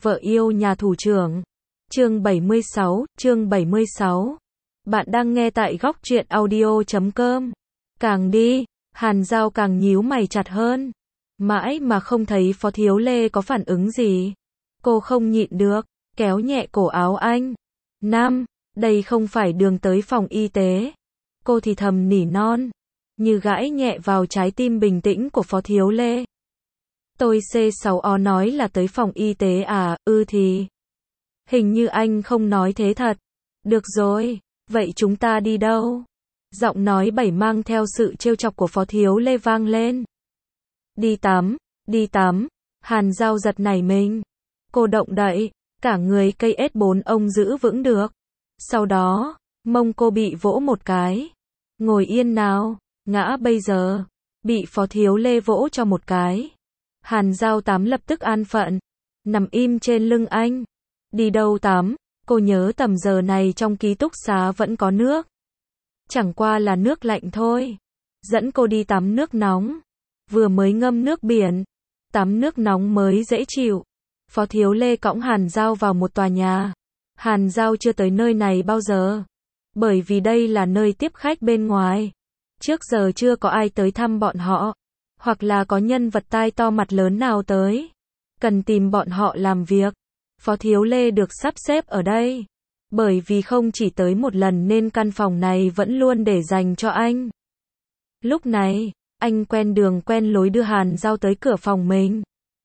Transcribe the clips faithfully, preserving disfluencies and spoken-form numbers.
Vợ yêu nhà thủ trưởng. Chương bảy mươi sáu, chương bảy mươi sáu. Bạn đang nghe tại góc truyện audio chấm com. Càng đi, Hàn Dao càng nhíu mày chặt hơn. Mãi mà không thấy Phó Thiếu Lê có phản ứng gì. Cô không nhịn được, kéo nhẹ cổ áo anh. Nam, đây không phải đường tới phòng y tế. Cô thì thầm nỉ non, như gãi nhẹ vào trái tim bình tĩnh của Phó Thiếu Lê. Tôi C sáu O nói là tới phòng y tế à, ư thì. Hình như anh không nói thế thật. Được rồi, vậy chúng ta đi đâu? Giọng nói bảy mang theo sự trêu chọc của Phó Thiếu Lê vang lên. Đi tắm, đi tắm. Hàn Dao giật nảy mình. Cô động đậy, cả người cây S bốn ông giữ vững được. Sau đó, mông cô bị vỗ một cái. Ngồi yên nào, ngã bây giờ. Bị Phó Thiếu Lê vỗ cho một cái. Hàn Dao tắm lập tức an phận. Nằm im trên lưng anh. Đi đâu tắm? Cô nhớ tầm giờ này trong ký túc xá vẫn có nước. Chẳng qua là nước lạnh thôi. Dẫn cô đi tắm nước nóng. Vừa mới ngâm nước biển. Tắm nước nóng mới dễ chịu. Phó Thiếu Lê cõng Hàn Dao vào một tòa nhà. Hàn Dao chưa tới nơi này bao giờ. Bởi vì đây là nơi tiếp khách bên ngoài. Trước giờ chưa có ai tới thăm bọn họ. Hoặc là có nhân vật tai to mặt lớn nào tới. Cần tìm bọn họ làm việc. Phó Thiếu Lê được sắp xếp ở đây. Bởi vì không chỉ tới một lần nên căn phòng này vẫn luôn để dành cho anh. Lúc này, anh quen đường quen lối đưa Hàn Dao tới cửa phòng mình.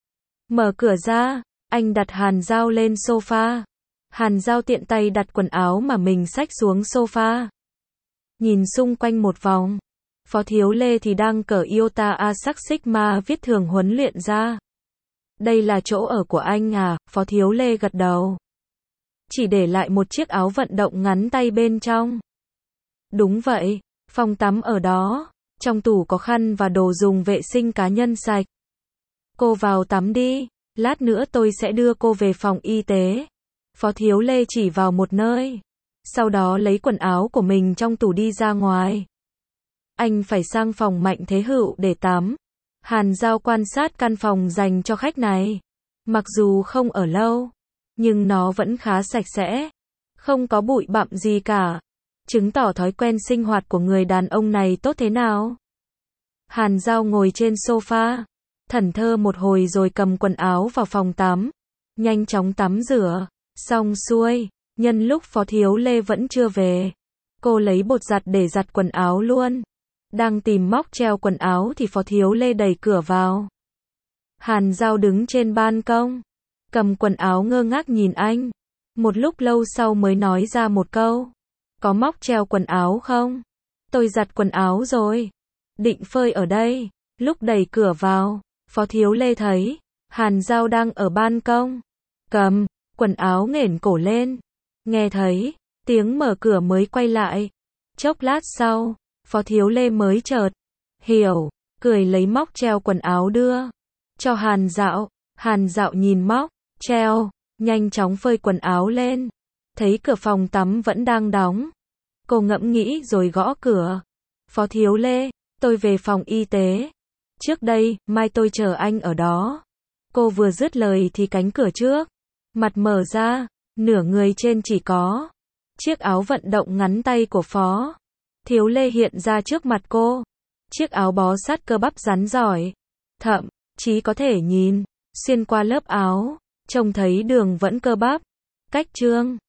Mở cửa ra, anh đặt Hàn Dao lên sofa. Hàn Dao tiện tay đặt quần áo mà mình xách xuống sofa. Nhìn xung quanh một vòng. Phó Thiếu Lê thì đang cởi Iota Asac Sigma viết thường huấn luyện ra. Đây là chỗ ở của anh à? Phó Thiếu Lê gật đầu. Chỉ để lại một chiếc áo vận động ngắn tay bên trong. Đúng vậy, phòng tắm ở đó. Trong tủ có khăn và đồ dùng vệ sinh cá nhân sạch. Cô vào tắm đi, lát nữa tôi sẽ đưa cô về phòng y tế. Phó Thiếu Lê chỉ vào một nơi. Sau đó lấy quần áo của mình trong tủ đi ra ngoài. Anh phải sang phòng Mạnh Thế Hữu để tắm. Hàn Dao quan sát căn phòng dành cho khách này. Mặc dù không ở lâu, nhưng nó vẫn khá sạch sẽ. Không có bụi bặm gì cả. Chứng tỏ thói quen sinh hoạt của người đàn ông này tốt thế nào. Hàn Dao ngồi trên sofa, thẫn thơ một hồi rồi cầm quần áo vào phòng tắm. Nhanh chóng tắm rửa, xong xuôi, nhân lúc Phó Thiếu Lê vẫn chưa về. Cô lấy bột giặt để giặt quần áo luôn. Đang tìm móc treo quần áo thì Phó Thiếu Lê đẩy cửa vào. Hàn Dao đứng trên ban công, cầm quần áo ngơ ngác nhìn anh. Một lúc lâu sau mới nói ra một câu. Có móc treo quần áo không? Tôi giặt quần áo rồi. Định phơi ở đây. Lúc đẩy cửa vào, Phó Thiếu Lê thấy Hàn Dao đang ở ban công. Cầm quần áo nghển cổ lên. Nghe thấy tiếng mở cửa mới quay lại. Chốc lát sau, Phó Thiếu Lê mới chợt hiểu, cười lấy móc treo quần áo đưa cho Hàn Dao. Hàn Dao nhìn móc treo, nhanh chóng phơi quần áo lên. Thấy cửa phòng tắm vẫn đang đóng. Cô ngẫm nghĩ rồi gõ cửa. Phó Thiếu Lê, tôi về phòng y tế. Trước đây, mai tôi chờ anh ở đó. Cô vừa dứt lời thì cánh cửa trước mặt mở ra, nửa người trên chỉ có chiếc áo vận động ngắn tay của Phó Thiếu Lê hiện ra trước mặt cô. Chiếc áo bó sát cơ bắp rắn giỏi. Thậm chí có thể nhìn xuyên qua lớp áo, trông thấy đường vẫn cơ bắp. Cách chương